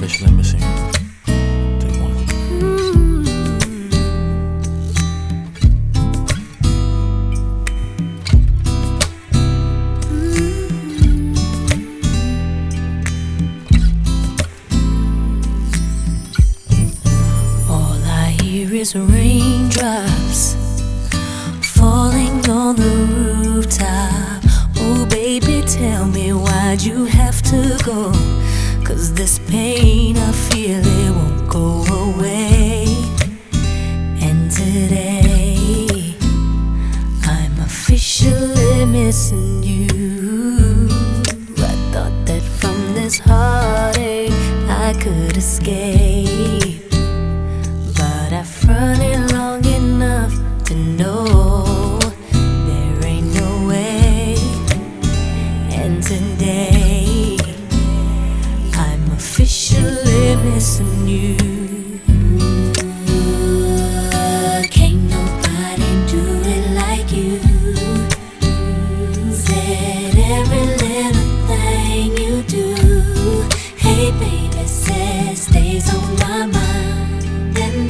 officially missing you. Take one. All I hear is raindrops falling on the rooftop. Oh baby, tell me why'd you have to go? 'Cause this pain I feel, it won't go away. And today I'm officially missing you. I thought that from this heartache I could escape, but I've run it long enough to know there ain't no way. And today I'm officially missing you. Can't nobody do it like you. Said every little thing you do. Hey baby, says stays on my mind. And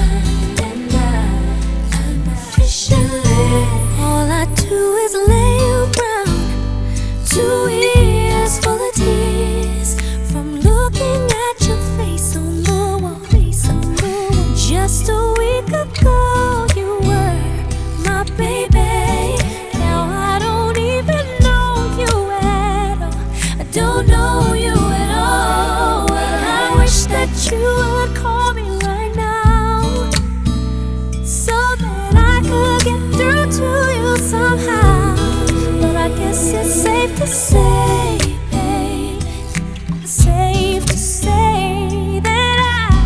I'm officially, all I do is lay around, 2 ears full of tears from looking at your face on the wall. Just a week ago you were my baby. Now I don't even know you at all. I don't know you at all. Well, I wish that you would call me right now, so that I could get through to you somehow. But I guess it's safe to say, babe, safe to say that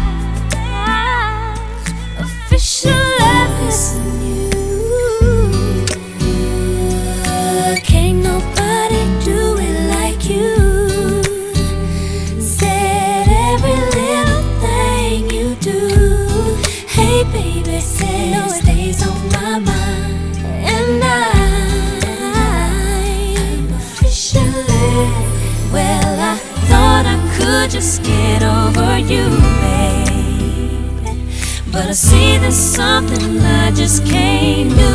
I'm officially missing you. Can't nobody do it like you. Said every little thing you do. Hey baby, say no, it stays on my mind. And I'm officially, well, I thought I could just get over you, babe, but I see there's something I just can't do.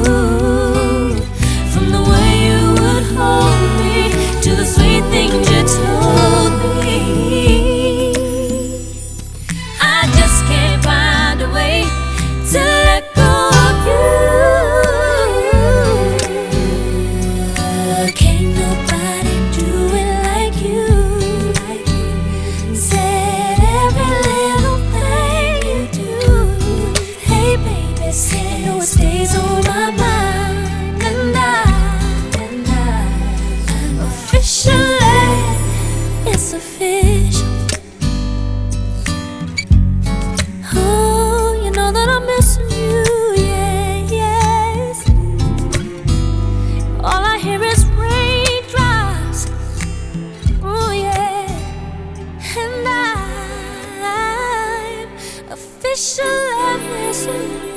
From the way you would hold me to the sweet things you told me, I just can't find a way to let go of you. Can't nobody do it like you. Said every little thing you do. Hey baby, say no, it stays on my mind. And I'm officially, it's official. Oh, you know that I'm missing you, yeah, yes. All I hear is raindrops, oh yeah. And I'm officially missing you.